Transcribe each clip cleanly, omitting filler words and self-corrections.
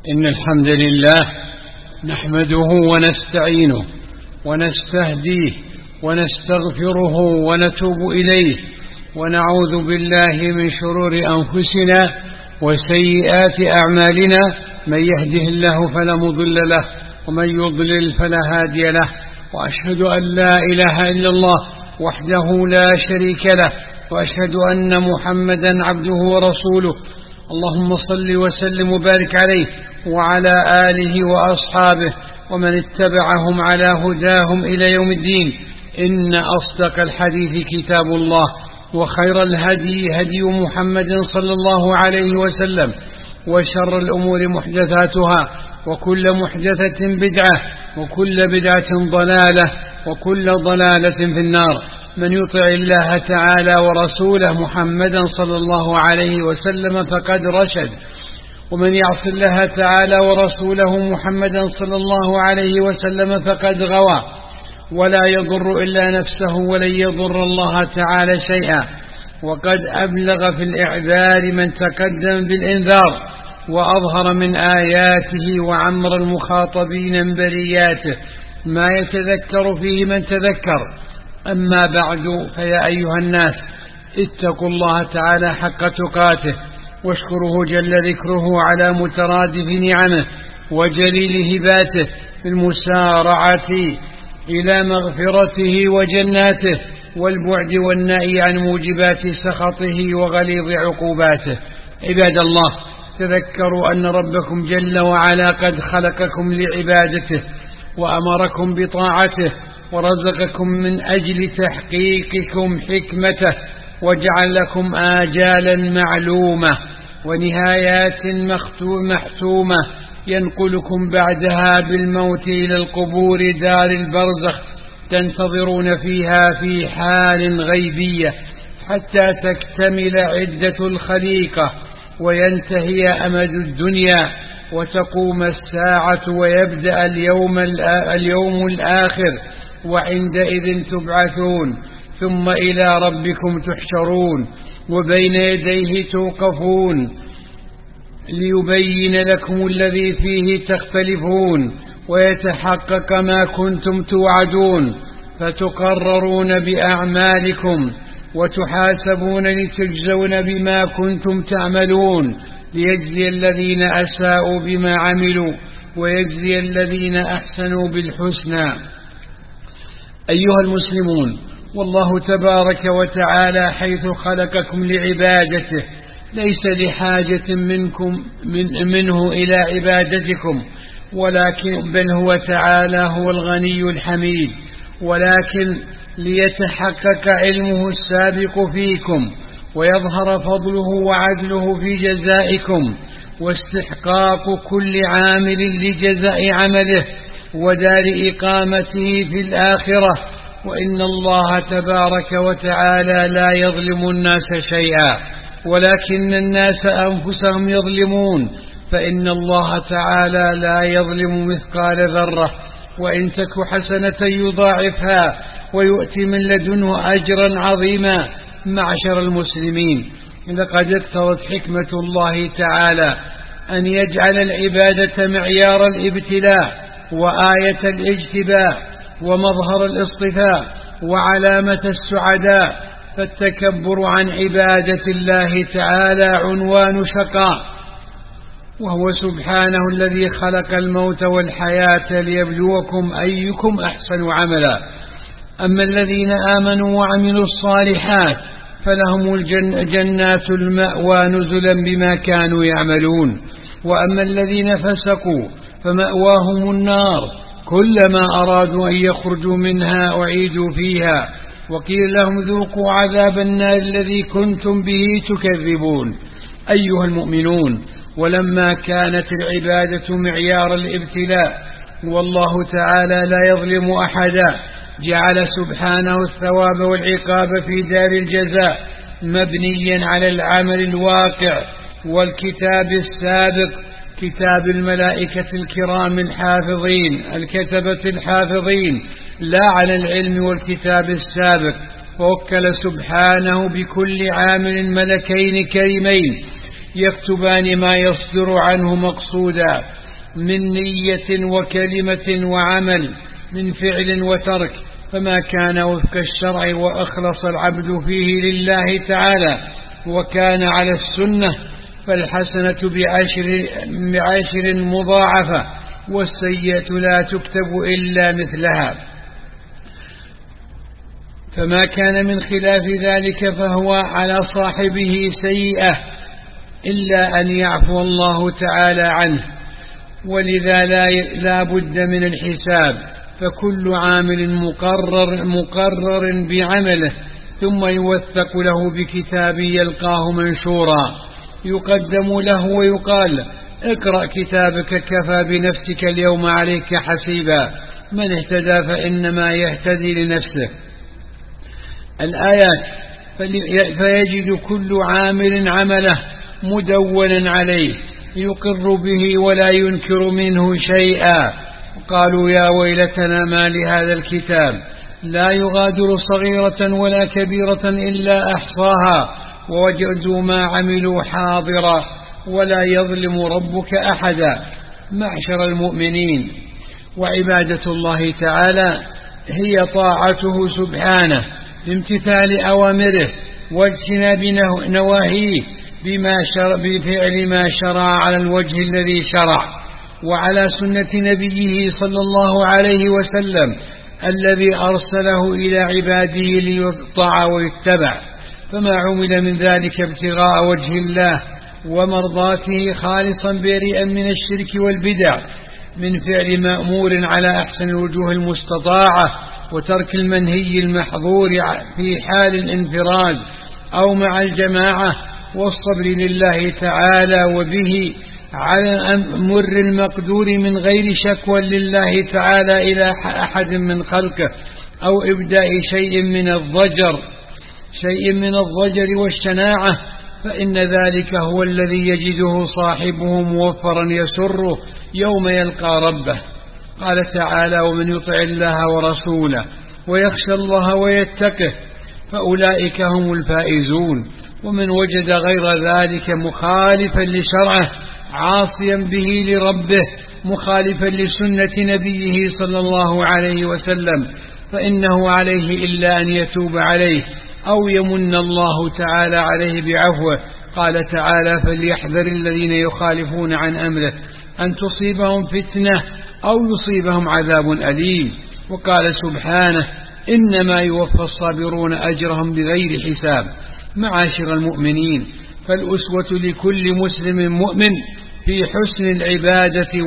إن الحمد لله نحمده ونستعينه ونستهديه ونستغفره ونتوب إليه، ونعوذ بالله من شرور أنفسنا وسيئات أعمالنا. من يهده الله فلا مضل له ومن يضلل فلا هادي له، وأشهد أن لا إله إلا الله وحده لا شريك له، وأشهد أن محمدا عبده ورسوله. اللهم صل وسلم وبارك عليه وعلى آله وأصحابه ومن اتبعهم على هداهم إلى يوم الدين. إن أصدق الحديث كتاب الله، وخير الهدي هدي محمد صلى الله عليه وسلم، وشر الأمور محدثاتها، وكل محدثة بدعة، وكل بدعة ضلالة، وكل ضلالة في النار. من يطع الله تعالى ورسوله محمدا صلى الله عليه وسلم فقد رشد، ومن يعص الله تعالى ورسوله محمدا صلى الله عليه وسلم فقد غوى. ولا يضر إلا نفسه ولن يضر الله تعالى شيئا، وقد أبلغ في الإعذار من تقدم بالإنذار، وأظهر من آياته وعمر المخاطبين من برياته ما يتذكر فيه من تذكر. أما بعد، فيا أيها الناس اتقوا الله تعالى حق تقاته، واشكره جل ذكره على مترادف نعمه وجليل هباته في المسارعة إلى مغفرته وجناته، والبعد والنهي عن موجبات سخطه وغليظ عقوباته. عباد الله، تذكروا أن ربكم جل وعلا قد خلقكم لعبادته، وأمركم بطاعته، ورزقكم من أجل تحقيقكم حكمته، وجعل لكم آجالا معلومة ونهايات محتومة ينقلكم بعدها بالموت إلى القبور دار البرزخ، تنتظرون فيها في حال غيبية حتى تكتمل عدة الخليقة، وينتهي أمد الدنيا، وتقوم الساعة، ويبدأ اليوم الآخر، وعندئذ تبعثون، ثم إلى ربكم تحشرون، وبين يديه توقفون ليبين لكم الذي فيه تختلفون، ويتحقق ما كنتم توعدون، فتقررون بأعمالكم وتحاسبون لتجزون بما كنتم تعملون، ليجزي الذين أساءوا بما عملوا ويجزي الذين أحسنوا بالحسنى. أيها المسلمون، والله تبارك وتعالى حيث خلقكم لعبادته ليس لحاجة منه إلى عبادتكم، ولكن بل هو تعالى هو الغني الحميد، ولكن ليتحقق علمه السابق فيكم، ويظهر فضله وعدله في جزائكم، واستحقاق كل عامل لجزاء عمله ودار إقامته في الآخرة. وإن الله تبارك وتعالى لا يظلم الناس شيئا، ولكن الناس أنفسهم يظلمون، فإن الله تعالى لا يظلم مثقال ذرة، وإن تك حسنة يضاعفها ويؤتي من لدنه أجرا عظيما. معشر المسلمين، لقد اقتضت حكمة الله تعالى أن يجعل العبادة معيار الابتلاء، وآية الاجتباء، ومظهر الاصطفاء، وعلامة السعداء، فالتكبر عن عبادة الله تعالى عنوان شقاء. وهو سبحانه الذي خلق الموت والحياة ليبلوكم أيكم أحسن عملا. أما الذين آمنوا وعملوا الصالحات فلهم جنات المأوى نزلا بما كانوا يعملون. وأما الذين فسقوا فمأواهم النار، كلما أرادوا أن يخرجوا منها أعيدوا فيها، وقيل لهم ذوقوا عذاب النار الذي كنتم به تكذبون. أيها المؤمنون، ولما كانت العبادة معيار الابتلاء، والله تعالى لا يظلم أحدا، جعل سبحانه الثواب والعقاب في دار الجزاء مبنيا على العمل الواقع والكتاب السابق، كتاب الملائكة الكرام الحافظين الكتبة الحافظين، لا على العلم والكتاب السابق. فوكل سبحانه بكل عامل ملكين كريمين يكتبان ما يصدر عنه مقصودا من نية وكلمة وعمل، من فعل وترك، فما كان وفق الشرع وأخلص العبد فيه لله تعالى وكان على السنة فالحسنة بعشر مضاعفة، والسيئة لا تكتب إلا مثلها. فما كان من خلاف ذلك فهو على صاحبه سيئة إلا أن يعفو الله تعالى عنه، ولذا لا بد من الحساب، فكل عامل مقرر بعمله، ثم يوثق له بكتاب يلقاه منشورا، يقدم له ويقال: اقرأ كتابك كفى بنفسك اليوم عليك حسيبا، من اهتدى فإنما يهتدي لنفسه. الآيات: فيجد كل عامل عمله مدونا عليه يقر به ولا ينكر منه شيئا. قالوا: يا ويلتنا ما لهذا الكتاب لا يغادر صغيرة ولا كبيرة إلا أحصاها ووجدوا ما عملوا حاضرا ولا يظلم ربك أحدا. معشر المؤمنين، وعبادة الله تعالى هي طاعته سبحانه بامتثال أوامره واجتناب نواهيه بفعل ما شرع على الوجه الذي شرع، وعلى سنة نبيه صلى الله عليه وسلم الذي أرسله إلى عباده ليطاع ويتبع. فما عمل من ذلك ابتغاء وجه الله ومرضاته خالصا بريئا من الشرك والبدع، من فعل مأمور على أحسن الوجوه المستطاعة وترك المنهي المحظور في حال الانفراد أو مع الجماعة، والصبر لله تعالى وبه على أمر المقدور من غير شكوى لله تعالى إلى أحد من خلقه أو إبداء شيء من الضجر والشناعة، فإن ذلك هو الذي يجده صاحبه موفرا يسره يوم يلقى ربه. قال تعالى: ومن يطع الله ورسوله ويخشى الله ويتقه فأولئك هم الفائزون. ومن وجد غير ذلك مخالفا لشرعه عاصيا به لربه مخالفا لسنة نبيه صلى الله عليه وسلم فإنه عليه إلا أن يتوب عليه أو يمن الله تعالى عليه بعفوه. قال تعالى: فليحذر الذين يخالفون عن أمره أن تصيبهم فتنة أو يصيبهم عذاب أليم. وقال سبحانه: إنما يوفى الصابرون أجرهم بغير حساب. معاشر المؤمنين، فالأسوة لكل مسلم مؤمن في حسن العبادة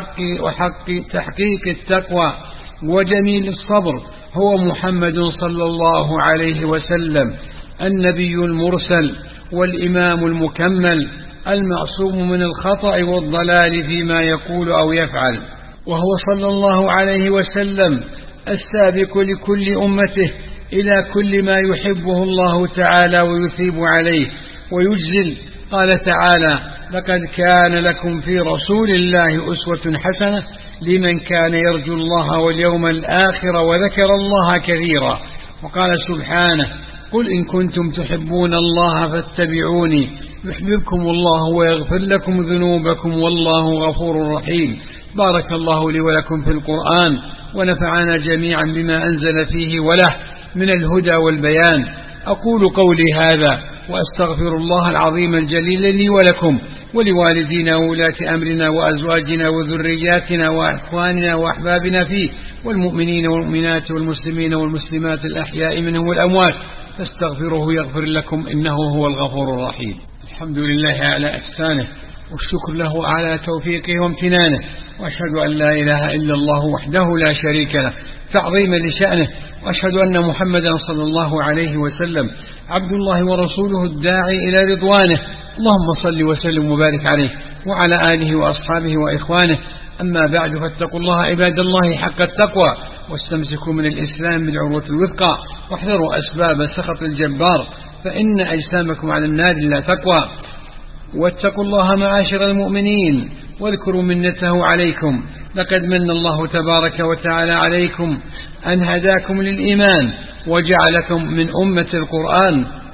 وحق تحقيق التقوى وجميل الصبر هو محمد صلى الله عليه وسلم، النبي المرسل والإمام المكمل المعصوم من الخطأ والضلال فيما يقول أو يفعل، وهو صلى الله عليه وسلم السابق لكل أمته إلى كل ما يحبه الله تعالى ويثيب عليه ويجزل. قال تعالى: لقد كان لكم في رسول الله أسوة حسنة لمن كان يرجو الله واليوم الآخر وذكر الله كثيرا. وقال سبحانه: قل إن كنتم تحبون الله فاتبعوني يحببكم الله ويغفر لكم ذنوبكم والله غفور رحيم. بارك الله لي ولكم في القرآن ونفعنا جميعا بما أنزل فيه وله من الهدى والبيان. أقول قولي هذا وأستغفر الله العظيم الجليل لي ولكم ولوالدينا وولاة أمرنا وأزواجنا وذرياتنا وإخواننا وأحبابنا فيه والمؤمنين والمؤمنات والمسلمين والمسلمات الأحياء منهم والأموات، فاستغفروه يغفر لكم إنه هو الغفور الرحيم. الحمد لله على إحسانه والشكر له على توفيقه وامتنانه، وأشهد أن لا إله إلا الله وحده لا شريك له تعظيما لشأنه، وأشهد أن محمدا صلى الله عليه وسلم عبد الله ورسوله الداعي إلى رضوانه. اللهم صل وسلم وبارك عليه وعلى آله وأصحابه وإخوانه. أما بعد، فاتقوا الله عباد الله حق التقوى، واستمسكوا من الإسلام بالعروة الوثقى، واحذروا أسباب سخط الجبار فإن أجسامكم على النار لا تقوى. واتقوا الله معاشر المؤمنين واذكروا منته عليكم. لقد من الله تبارك وتعالى عليكم أن هداكم للإيمان وجعلكم من أمة القرآن،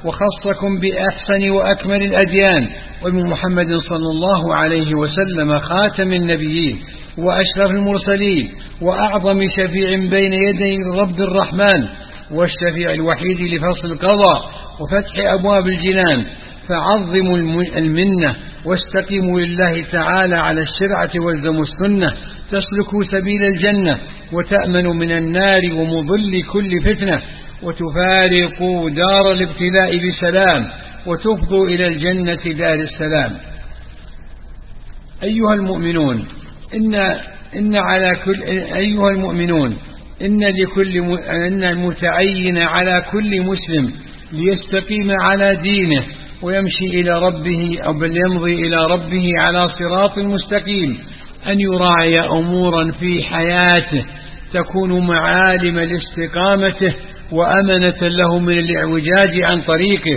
وخصكم بأحسن وأكمل الأديان، وبمحمد صلى الله عليه وسلم خاتم النبيين وأشرف المرسلين وأعظم شفيع بين يدي رب الرحمن، والشفيع الوحيد لفصل القضاء وفتح أبواب الجنان. فعظموا المنة واستقيموا لله تعالى على الشرعة والزموا السنة، تسلكوا سبيل الجنة وتأمنوا من النار ومضل كل فتنة، وتفارقوا دار الابتلاء بسلام وتفضوا إلى الجنة دار السلام. أيها المؤمنون، إن المتعين على كل مسلم ليستقيم على دينه ويمشي إلى ربه، أو بل يمضي إلى ربه على صراط مستقيم، أن يراعي أمورا في حياته تكون معالم لاستقامته وأمنة له من الاعوجاج عن طريقه.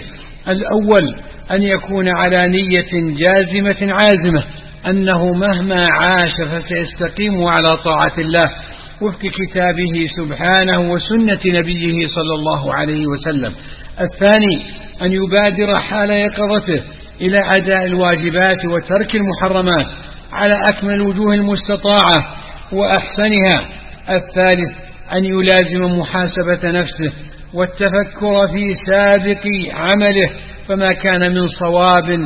الأول أن يكون على نية جازمة عازمة أنه مهما عاش فسيستقيم على طاعة الله وفق كتابه سبحانه وسنة نبيه صلى الله عليه وسلم. الثاني أن يبادر حال يقظته إلى أداء الواجبات وترك المحرمات على أكمل الوجوه المستطاعة وأحسنها. الثالث أن يلازم محاسبة نفسه والتفكر في سابق عمله، فما كان من صواب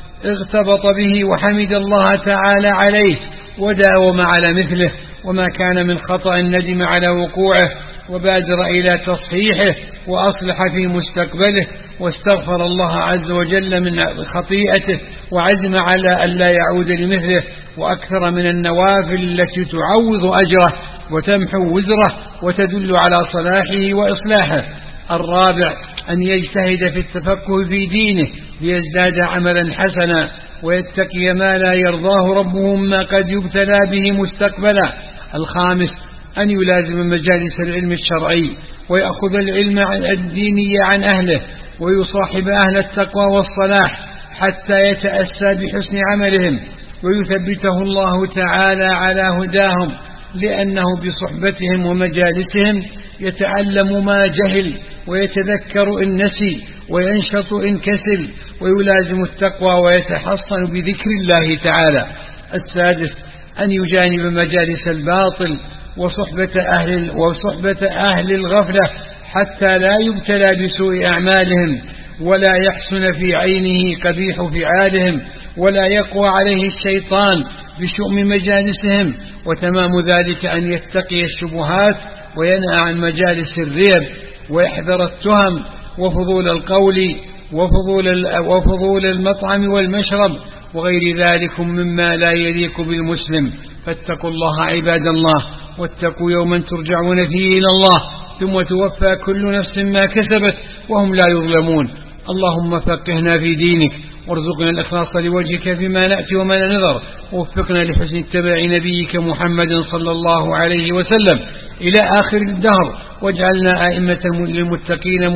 اغتبط به وحمد الله تعالى عليه وداوم على مثله، وما كان من خطأ ندم على وقوعه وبادر إلى تصحيحه وأصلح في مستقبله واستغفر الله عز وجل من خطيئته وعزم على ألا يعود لمثله، وأكثر من النوافل التي تعوض أجره وتمحو وزره وتدل على صلاحه وإصلاحه. الرابع أن يجتهد في التفقه في دينه ليزداد عملا حسنا ويتقي ما لا يرضاه ربه مما قد يبتلى به مستقبلا. الخامس أن يلازم مجالس العلم الشرعي ويأخذ العلم الديني عن أهله ويصاحب أهل التقوى والصلاح حتى يتأسى بحسن عملهم ويثبته الله تعالى على هداهم، لأنه بصحبتهم ومجالسهم يتعلم ما جهل ويتذكر إن نسي وينشط إن كسل ويلازم التقوى ويتحصن بذكر الله تعالى. السادس أن يجانب مجالس الباطل وصحبة أهل الغفلة حتى لا يبتلى بسوء أعمالهم ولا يحسن في عينه قبيح فعالهم ولا يقوى عليه الشيطان بشؤم مجالسهم. وتمام ذلك أن يتقي الشبهات وينهى عن مجالس الريب ويحذر التهم وفضول القول وفضول المطعم والمشرب وغير ذلك مما لا يليق بالمسلم. فاتقوا الله عباد الله، واتقوا يوما ترجعون فيه إلى الله ثم توفى كل نفس ما كسبت وهم لا يظلمون. اللهم فقهنا في دينك وارزقنا الإخلاص لوجهك فيما نأتي وما نذر، ووفقنا لحسن اتباع نبيك محمد صلى الله عليه وسلم إلى آخر الدهر، واجعلنا أئمة للمتقين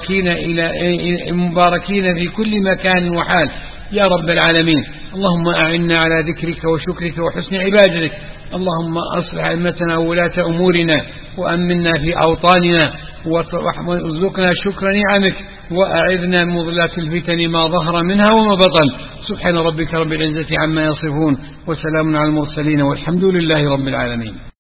مباركين في كل مكان وحال يا رب العالمين. اللهم أعنا على ذكرك وشكرك وحسن عبادتك. اللهم أصلح أئمتنا وولاة أمورنا وأمنا في أوطاننا وارزقنا شكر نعمك وأعذنا من مضلات الفتن ما ظهر منها وما بطن. سبحان ربك رب العزة عما يصفون وسلام على المرسلين والحمد لله رب العالمين.